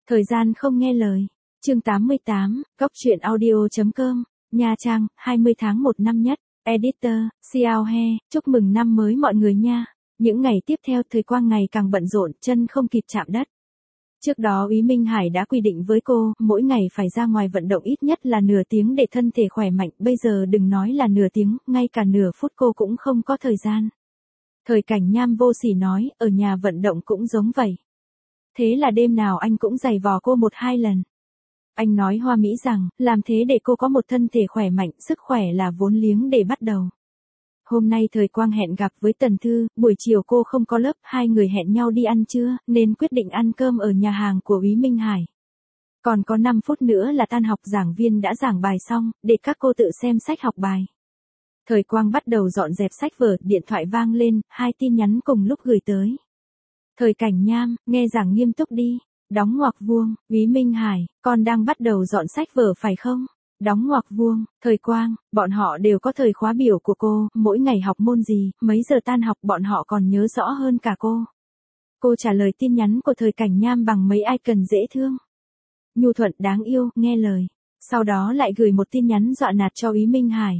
Thời gian không nghe lời. Chương 88, góc truyện audio.com, Nha Trang, 20 tháng 1 năm Nhất. Editor, Xiao He, chúc mừng năm mới mọi người nha. Những ngày tiếp theo Thời Quang ngày càng bận rộn, chân không kịp chạm đất. Trước đó Úy Minh Hải đã quy định với cô, mỗi ngày phải ra ngoài vận động ít nhất là nửa tiếng để thân thể khỏe mạnh, bây giờ đừng nói là nửa tiếng, ngay cả nửa phút cô cũng không có thời gian. Thời Cảnh Nham vô sỉ nói, ở nhà vận động cũng giống vậy. Thế là đêm nào anh cũng giày vò cô 1-2 lần. Anh nói hoa mỹ rằng, làm thế để cô có một thân thể khỏe mạnh, sức khỏe là vốn liếng để bắt đầu. Hôm nay Thời Quang hẹn gặp với Tần Thư, buổi chiều cô không có lớp, hai người hẹn nhau đi ăn trưa, nên quyết định ăn cơm ở nhà hàng của Úy Minh Hải. Còn có 5 phút nữa là tan học, giảng viên đã giảng bài xong, để các cô tự xem sách học bài. Thời Quang bắt đầu dọn dẹp sách vở, điện thoại vang lên, 2 tin nhắn cùng lúc gửi tới. Thời Cảnh Nham, nghe giảng nghiêm túc đi. Đóng ngoặc vuông, Úy Minh Hải, con đang bắt đầu dọn sách vở phải không? Đóng ngoặc vuông, Thời Quang, bọn họ đều có thời khóa biểu của cô, mỗi ngày học môn gì, mấy giờ tan học bọn họ còn nhớ rõ hơn cả cô. Cô trả lời tin nhắn của Thời Cảnh Nham bằng mấy icon dễ thương. Nhu thuận, đáng yêu, nghe lời. Sau đó lại gửi một tin nhắn dọa nạt cho Úy Minh Hải.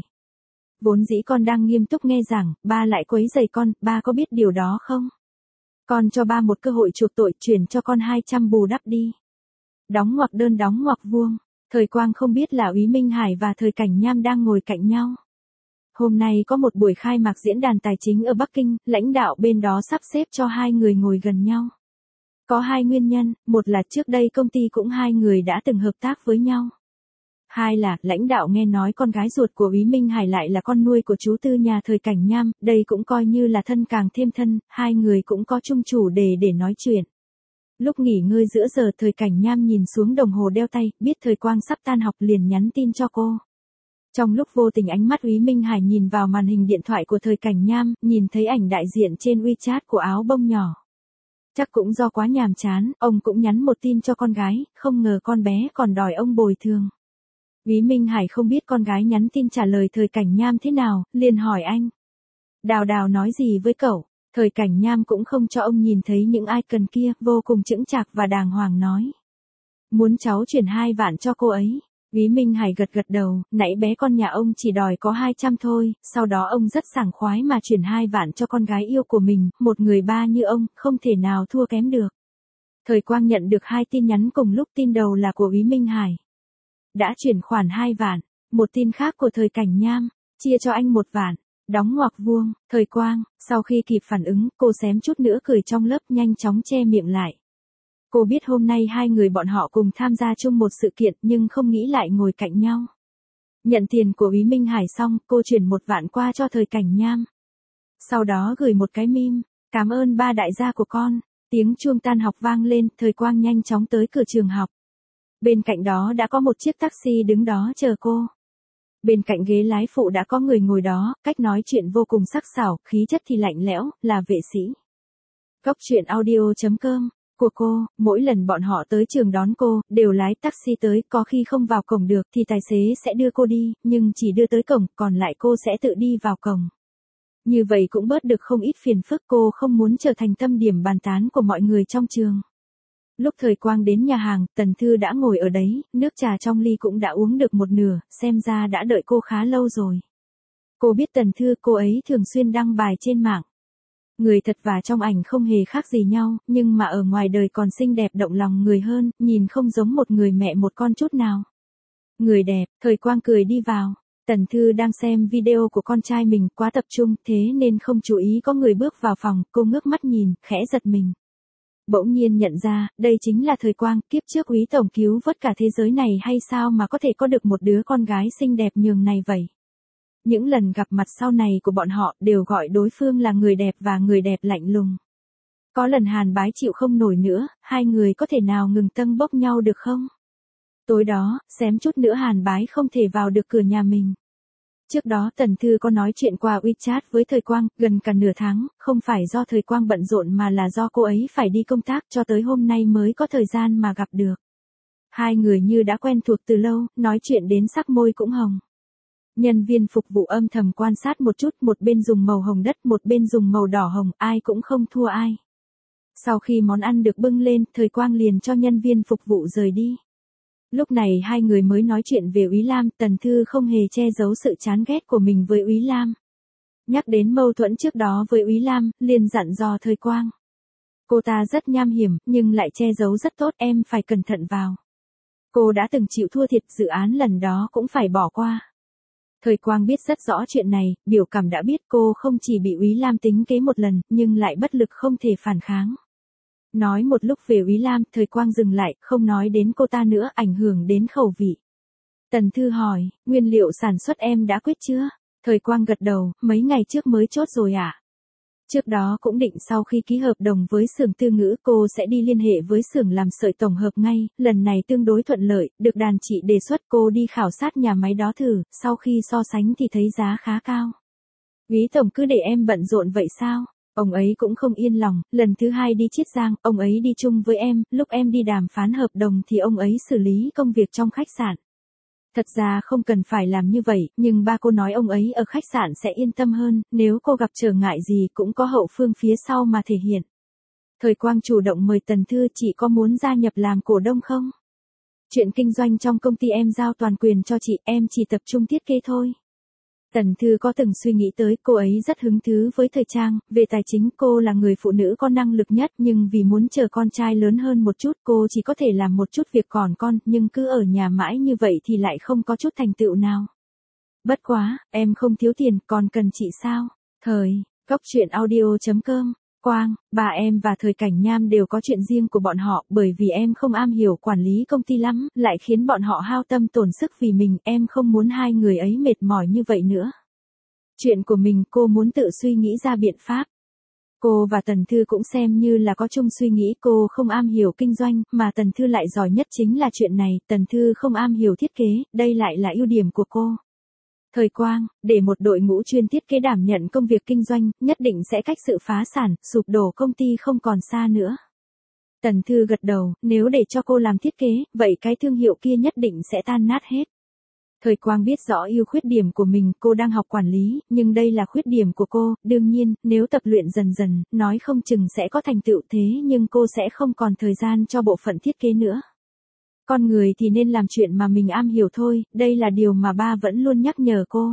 Vốn dĩ con đang nghiêm túc nghe giảng, ba lại quấy rầy con, ba có biết điều đó không? Con cho ba một cơ hội chuộc tội, chuyển cho con 200 bù đắp đi. Đóng ngoặc đơn đóng ngoặc vuông. Thời Quang không biết là Úy Minh Hải và Thời Cảnh Nham đang ngồi cạnh nhau. Hôm nay có một buổi khai mạc diễn đàn tài chính ở Bắc Kinh, lãnh đạo bên đó sắp xếp cho hai người ngồi gần nhau. Có 2 nguyên nhân, một là trước đây công ty cũng 2 người đã từng hợp tác với nhau. 2 là, lãnh đạo nghe nói con gái ruột của Úy Minh Hải lại là con nuôi của chú Tư nhà Thời Cảnh Nham, đây cũng coi như là thân càng thêm thân, 2 người cũng có chung chủ đề để nói chuyện. Lúc nghỉ ngơi giữa giờ Thời Cảnh Nham nhìn xuống đồng hồ đeo tay, biết Thời Quang sắp tan học liền nhắn tin cho cô. Trong lúc vô tình ánh mắt Úy Minh Hải nhìn vào màn hình điện thoại của Thời Cảnh Nham, nhìn thấy ảnh đại diện trên WeChat của áo bông nhỏ. Chắc cũng do quá nhàm chán, ông cũng nhắn một tin cho con gái, không ngờ con bé còn đòi ông bồi thường. Úy Minh Hải không biết con gái nhắn tin trả lời Thời Cảnh Nham thế nào, liền hỏi anh. Đào Đào nói gì với cậu? Thời Cảnh Nham cũng không cho ông nhìn thấy những icon kia, vô cùng chững chạc và đàng hoàng nói. Muốn cháu chuyển 2 vạn cho cô ấy. Úy Minh Hải gật gật đầu, nãy bé con nhà ông chỉ đòi có 200 thôi, sau đó ông rất sảng khoái mà chuyển 2 vạn cho con gái yêu của mình, một người ba như ông, không thể nào thua kém được. Thời Quang nhận được 2 tin nhắn cùng lúc, tin đầu là của Úy Minh Hải. Đã chuyển khoản 2 vạn, một tin khác của Thời Cảnh Nham, chia cho anh 1 vạn, đóng ngoặc vuông, Thời Quang, sau khi kịp phản ứng, cô xém chút nữa cười trong lớp, nhanh chóng che miệng lại. Cô biết hôm nay 2 người bọn họ cùng tham gia chung một sự kiện nhưng không nghĩ lại ngồi cạnh nhau. Nhận tiền của Úy Minh Hải xong, cô chuyển 1 vạn qua cho Thời Cảnh Nham. Sau đó gửi một cái meme, cảm ơn ba đại gia của con. Tiếng chuông tan học vang lên, Thời Quang nhanh chóng tới cửa trường học. Bên cạnh đó đã có một chiếc taxi đứng đó chờ cô. Bên cạnh ghế lái phụ đã có người ngồi đó, cách nói chuyện vô cùng sắc sảo, khí chất thì lạnh lẽo, là vệ sĩ. Góc truyện audio.com, của cô, mỗi lần bọn họ tới trường đón cô, đều lái taxi tới, có khi không vào cổng được thì tài xế sẽ đưa cô đi, nhưng chỉ đưa tới cổng, còn lại cô sẽ tự đi vào cổng. Như vậy cũng bớt được không ít phiền phức, cô không muốn trở thành tâm điểm bàn tán của mọi người trong trường. Lúc Thời Quang đến nhà hàng, Tần Thư đã ngồi ở đấy, nước trà trong ly cũng đã uống được một nửa, xem ra đã đợi cô khá lâu rồi. Cô biết Tần Thư, cô ấy thường xuyên đăng bài trên mạng. Người thật và trong ảnh không hề khác gì nhau, nhưng mà ở ngoài đời còn xinh đẹp động lòng người hơn, nhìn không giống một người mẹ một con chút nào. Người đẹp, Thời Quang cười đi vào. Tần Thư đang xem video của con trai mình, quá tập trung, thế nên không chú ý có người bước vào phòng, cô ngước mắt nhìn, khẽ giật mình. Bỗng nhiên nhận ra, đây chính là Thời Quang, kiếp trước Úy tổng cứu vớt cả thế giới này hay sao mà có thể có được một đứa con gái xinh đẹp nhường này vậy. Những lần gặp mặt sau này của bọn họ đều gọi đối phương là người đẹp và người đẹp lạnh lùng. Có lần Hàn Bái chịu không nổi nữa, 2 người có thể nào ngừng tâng bốc nhau được không? Tối đó, xém chút nữa Hàn Bái không thể vào được cửa nhà mình. Trước đó Tần Thư có nói chuyện qua WeChat với Thời Quang, gần cả nửa tháng, không phải do Thời Quang bận rộn mà là do cô ấy phải đi công tác, cho tới hôm nay mới có thời gian mà gặp được. 2 người như đã quen thuộc từ lâu, nói chuyện đến sắc môi cũng hồng. Nhân viên phục vụ âm thầm quan sát một chút, một bên dùng màu hồng đất, một bên dùng màu đỏ hồng, ai cũng không thua ai. Sau khi món ăn được bưng lên, Thời Quang liền cho nhân viên phục vụ rời đi. Lúc này hai người mới nói chuyện về Úy Lam, Tần Thư không hề che giấu sự chán ghét của mình với Úy Lam. Nhắc đến mâu thuẫn trước đó với Úy Lam, liền dặn dò Thời Quang. Cô ta rất nham hiểm, nhưng lại che giấu rất tốt, em phải cẩn thận vào. Cô đã từng chịu thua thiệt, dự án lần đó cũng phải bỏ qua. Thời Quang biết rất rõ chuyện này, biểu cảm đã biết cô không chỉ bị Úy Lam tính kế một lần, nhưng lại bất lực không thể phản kháng. Nói một lúc về Úy Lam, Thời Quang dừng lại, không nói đến cô ta nữa, ảnh hưởng đến khẩu vị. Tần Thư hỏi, nguyên liệu sản xuất em đã quyết chưa? Thời Quang gật đầu, mấy ngày trước mới chốt rồi ạ. Trước đó cũng định sau khi ký hợp đồng với xưởng Tư Ngữ cô sẽ đi liên hệ với xưởng làm sợi tổng hợp ngay, lần này tương đối thuận lợi, được đàn chị đề xuất cô đi khảo sát nhà máy đó thử, sau khi so sánh thì thấy giá khá cao. Úy tổng cứ để em bận rộn vậy sao? Ông ấy cũng không yên lòng, lần thứ hai đi Chiết Giang, ông ấy đi chung với em, lúc em đi đàm phán hợp đồng thì ông ấy xử lý công việc trong khách sạn. Thật ra không cần phải làm như vậy, nhưng ba cô nói ông ấy ở khách sạn sẽ yên tâm hơn, nếu cô gặp trở ngại gì cũng có hậu phương phía sau mà thể hiện. Thời Quang chủ động mời Tần Thư, chị có muốn gia nhập làm cổ đông không? Chuyện kinh doanh trong công ty em giao toàn quyền cho chị, em chỉ tập trung thiết kế thôi. Tần Thư có từng suy nghĩ tới, cô ấy rất hứng thú với thời trang, về tài chính cô là người phụ nữ có năng lực nhất nhưng vì muốn chờ con trai lớn hơn một chút cô chỉ có thể làm một chút việc còn con, nhưng cứ ở nhà mãi như vậy thì lại không có chút thành tựu nào. Bất quá, em không thiếu tiền, còn cần chị sao? Góc truyện audio.com Quang, bà em và Thời Cảnh Nham đều có chuyện riêng của bọn họ, bởi vì em không am hiểu quản lý công ty lắm, lại khiến bọn họ hao tâm tổn sức vì mình, em không muốn hai người ấy mệt mỏi như vậy nữa. Chuyện của mình cô muốn tự suy nghĩ ra biện pháp. Cô và Tần Thư cũng xem như là có chung suy nghĩ, cô không am hiểu kinh doanh, mà Tần Thư lại giỏi nhất chính là chuyện này, Tần Thư không am hiểu thiết kế, đây lại là ưu điểm của cô. Thời Quang, để một đội ngũ chuyên thiết kế đảm nhận công việc kinh doanh, nhất định sẽ cách sự phá sản, sụp đổ công ty không còn xa nữa. Tần Thư gật đầu, nếu để cho cô làm thiết kế, vậy cái thương hiệu kia nhất định sẽ tan nát hết. Thời Quang biết rõ ưu khuyết điểm của mình, cô đang học quản lý, nhưng đây là khuyết điểm của cô, đương nhiên, nếu tập luyện dần dần, nói không chừng sẽ có thành tựu thế nhưng cô sẽ không còn thời gian cho bộ phận thiết kế nữa. Con người thì nên làm chuyện mà mình am hiểu thôi, đây là điều mà ba vẫn luôn nhắc nhở cô.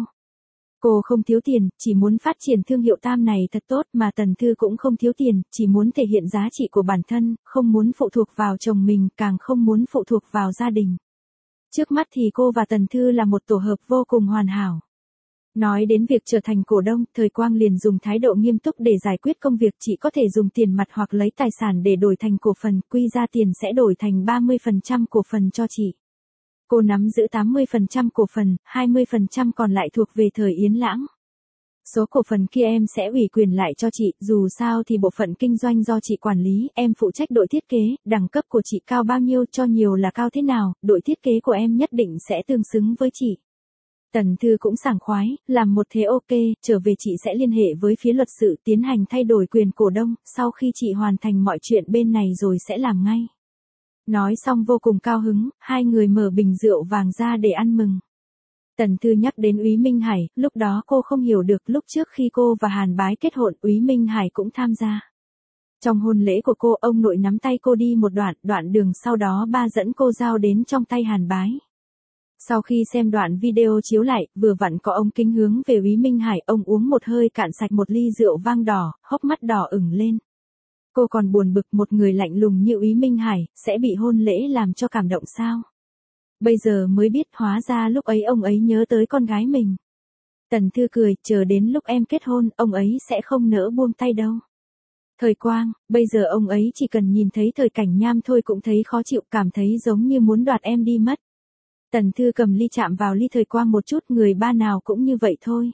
Cô không thiếu tiền, chỉ muốn phát triển thương hiệu Tam này thật tốt, mà Tần Thư cũng không thiếu tiền, chỉ muốn thể hiện giá trị của bản thân, không muốn phụ thuộc vào chồng mình, càng không muốn phụ thuộc vào gia đình. Trước mắt thì cô và Tần Thư là một tổ hợp vô cùng hoàn hảo. Nói đến việc trở thành cổ đông, Thời Quang liền dùng thái độ nghiêm túc để giải quyết công việc, chỉ có thể dùng tiền mặt hoặc lấy tài sản để đổi thành cổ phần, quy ra tiền sẽ đổi thành 30% cổ phần cho chị. Cô nắm giữ 80% cổ phần, 20% còn lại thuộc về Thời Yến Lãng. Số cổ phần kia em sẽ ủy quyền lại cho chị, dù sao thì bộ phận kinh doanh do chị quản lý, em phụ trách đội thiết kế, đẳng cấp của chị cao bao nhiêu cho nhiều là cao thế nào, đội thiết kế của em nhất định sẽ tương xứng với chị. Tần Thư cũng sảng khoái, làm một thế ok, trở về chị sẽ liên hệ với phía luật sự tiến hành thay đổi quyền cổ đông, sau khi chị hoàn thành mọi chuyện bên này rồi sẽ làm ngay. Nói xong vô cùng cao hứng, hai người mở bình rượu vàng ra để ăn mừng. Tần Thư nhắc đến Úy Minh Hải, lúc đó cô không hiểu được, lúc trước khi cô và Hàn Bái kết hôn, Úy Minh Hải cũng tham gia. Trong hôn lễ của cô, ông nội nắm tay cô đi một đoạn đường sau đó ba dẫn cô giao đến trong tay Hàn Bái. Sau khi xem đoạn video chiếu lại, vừa vặn có ông kính hướng về Úy Minh Hải, ông uống một hơi cạn sạch một ly rượu vang đỏ, hốc mắt đỏ ửng lên. Cô còn buồn bực, một người lạnh lùng như Úy Minh Hải, sẽ bị hôn lễ làm cho cảm động sao? Bây giờ mới biết hóa ra lúc ấy ông ấy nhớ tới con gái mình. Tần Thư cười, chờ đến lúc em kết hôn, ông ấy sẽ không nỡ buông tay đâu. Thời Quang, bây giờ ông ấy chỉ cần nhìn thấy Thời Cảnh Nham thôi cũng thấy khó chịu, cảm thấy giống như muốn đoạt em đi mất. Tần Thư cầm ly chạm vào ly Thời Quang một chút, người ba nào cũng như vậy thôi.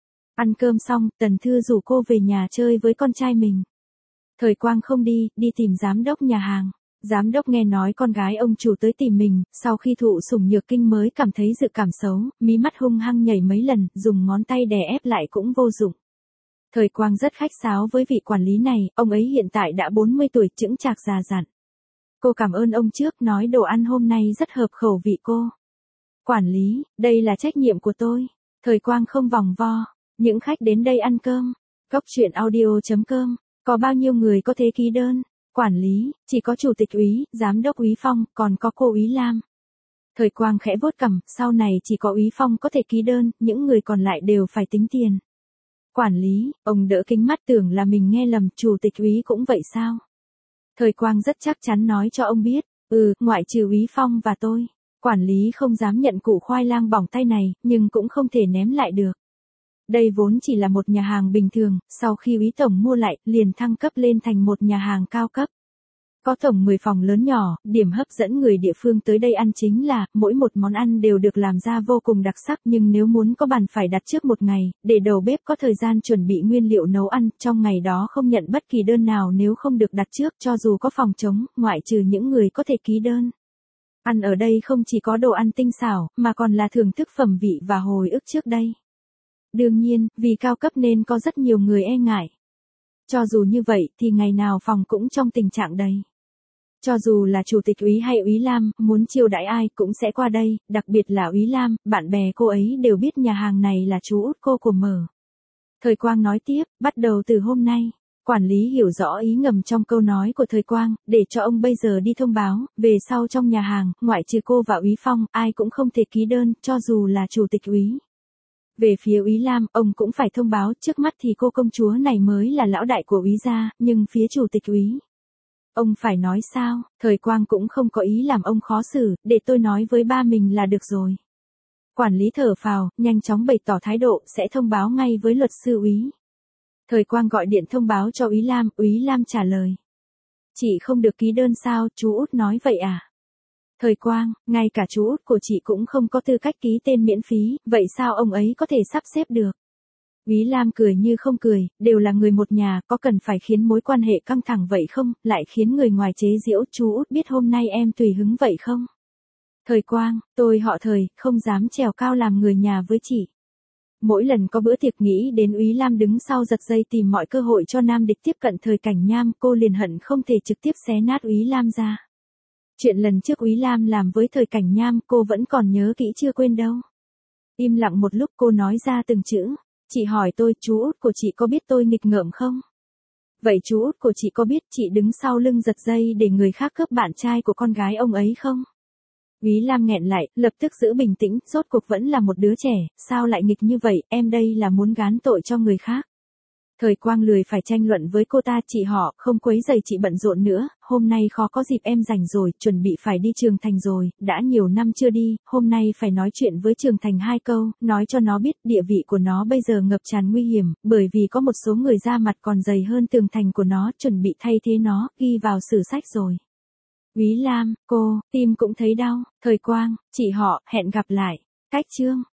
Ăn cơm xong, Tần Thư rủ cô về nhà chơi với con trai mình. Thời Quang không đi, đi tìm giám đốc nhà hàng. Giám đốc nghe nói con gái ông chủ tới tìm mình, sau khi thụ sủng nhược kinh mới cảm thấy dự cảm xấu, mí mắt hung hăng nhảy mấy lần, dùng ngón tay đè ép lại cũng vô dụng. Thời Quang rất khách sáo với vị quản lý này, ông ấy hiện tại đã 40 tuổi, chững chạc già dặn. Cô cảm ơn ông trước, nói đồ ăn hôm nay rất hợp khẩu vị cô. Quản lý, đây là trách nhiệm của tôi. Thời Quang không vòng vo, những khách đến đây ăn cơm. Góc truyện audio.com, có bao nhiêu người có thể ký đơn? Quản lý, chỉ có chủ tịch úy, giám đốc úy Phong, còn có cô úy Lam. Thời Quang khẽ vuốt cằm, sau này chỉ có úy Phong có thể ký đơn, những người còn lại đều phải tính tiền. Quản lý, ông đỡ kính mắt tưởng là mình nghe lầm, chủ tịch úy cũng vậy sao? Thời Quang rất chắc chắn nói cho ông biết, ngoại trừ úy Phong và tôi. Quản lý không dám nhận củ khoai lang bỏng tay này, nhưng cũng không thể ném lại được. Đây vốn chỉ là một nhà hàng bình thường, sau khi úy tổng mua lại, liền thăng cấp lên thành một nhà hàng cao cấp. Có tổng 10 phòng lớn nhỏ, điểm hấp dẫn người địa phương tới đây ăn chính là, mỗi một món ăn đều được làm ra vô cùng đặc sắc, nhưng nếu muốn có bàn phải đặt trước một ngày, để đầu bếp có thời gian chuẩn bị nguyên liệu nấu ăn, trong ngày đó không nhận bất kỳ đơn nào nếu không được đặt trước, cho dù có phòng trống, ngoại trừ những người có thể ký đơn. Ăn ở đây không chỉ có đồ ăn tinh xảo, mà còn là thưởng thức phẩm vị và hồi ức trước đây. Đương nhiên, vì cao cấp nên có rất nhiều người e ngại. Cho dù như vậy thì ngày nào phòng cũng trong tình trạng đầy. Cho dù là chủ tịch úy hay úy Lam, muốn chiêu đãi ai cũng sẽ qua đây, đặc biệt là úy Lam, bạn bè cô ấy đều biết nhà hàng này là chú út cô của mở. Thời Quang nói tiếp, bắt đầu từ hôm nay. Quản lý hiểu rõ ý ngầm trong câu nói của Thời Quang, để cho ông bây giờ đi thông báo, về sau trong nhà hàng, ngoại trừ cô và úy Phong, ai cũng không thể ký đơn, cho dù là chủ tịch úy. Về phía úy Lam, ông cũng phải thông báo, trước mắt thì cô công chúa này mới là lão đại của úy gia, nhưng phía chủ tịch úy. Ông phải nói sao, Thời Quang cũng không có ý làm ông khó xử, để tôi nói với ba mình là được rồi. Quản lý thở phào, nhanh chóng bày tỏ thái độ, sẽ thông báo ngay với luật sư úy. Thời Quang gọi điện thông báo cho úy Lam trả lời. Chị không được ký đơn sao, chú út nói vậy à? Thời Quang, ngay cả chú út của chị cũng không có tư cách ký tên miễn phí, vậy sao ông ấy có thể sắp xếp được? Úy Lam cười như không cười, đều là người một nhà, có cần phải khiến mối quan hệ căng thẳng vậy không, lại khiến người ngoài chế giễu, chú út biết hôm nay em tùy hứng vậy không? Thời Quang, tôi họ Thời, không dám trèo cao làm người nhà với chị. Mỗi lần có bữa tiệc nghĩ đến úy Lam đứng sau giật dây tìm mọi cơ hội cho nam địch tiếp cận Thời Cảnh Nham, cô liền hận không thể trực tiếp xé nát úy Lam ra. Chuyện lần trước úy Lam làm với Thời Cảnh Nham cô vẫn còn nhớ kỹ chưa quên đâu. Im lặng một lúc cô nói ra từng chữ. Chị hỏi tôi, chú út của chị có biết tôi nghịch ngợm không? Vậy chú út của chị có biết chị đứng sau lưng giật dây để người khác cướp bạn trai của con gái ông ấy không? Úy Lam nghẹn lại, lập tức giữ bình tĩnh, rốt cuộc vẫn là một đứa trẻ, sao lại nghịch như vậy, em đây là muốn gán tội cho người khác. Thời Quang lười phải tranh luận với cô ta, chị họ, không quấy rầy chị bận rộn nữa, hôm nay khó có dịp em rảnh rồi, chuẩn bị phải đi Trường Thành rồi, đã nhiều năm chưa đi, hôm nay phải nói chuyện với Trường Thành 2 câu, nói cho nó biết địa vị của nó bây giờ ngập tràn nguy hiểm, bởi vì có một số người da mặt còn dày hơn tường thành của nó, chuẩn bị thay thế nó, ghi vào sử sách rồi. Úy Lam, cô, tim cũng thấy đau, Thời Quang, chị họ, hẹn gặp lại, cách chương.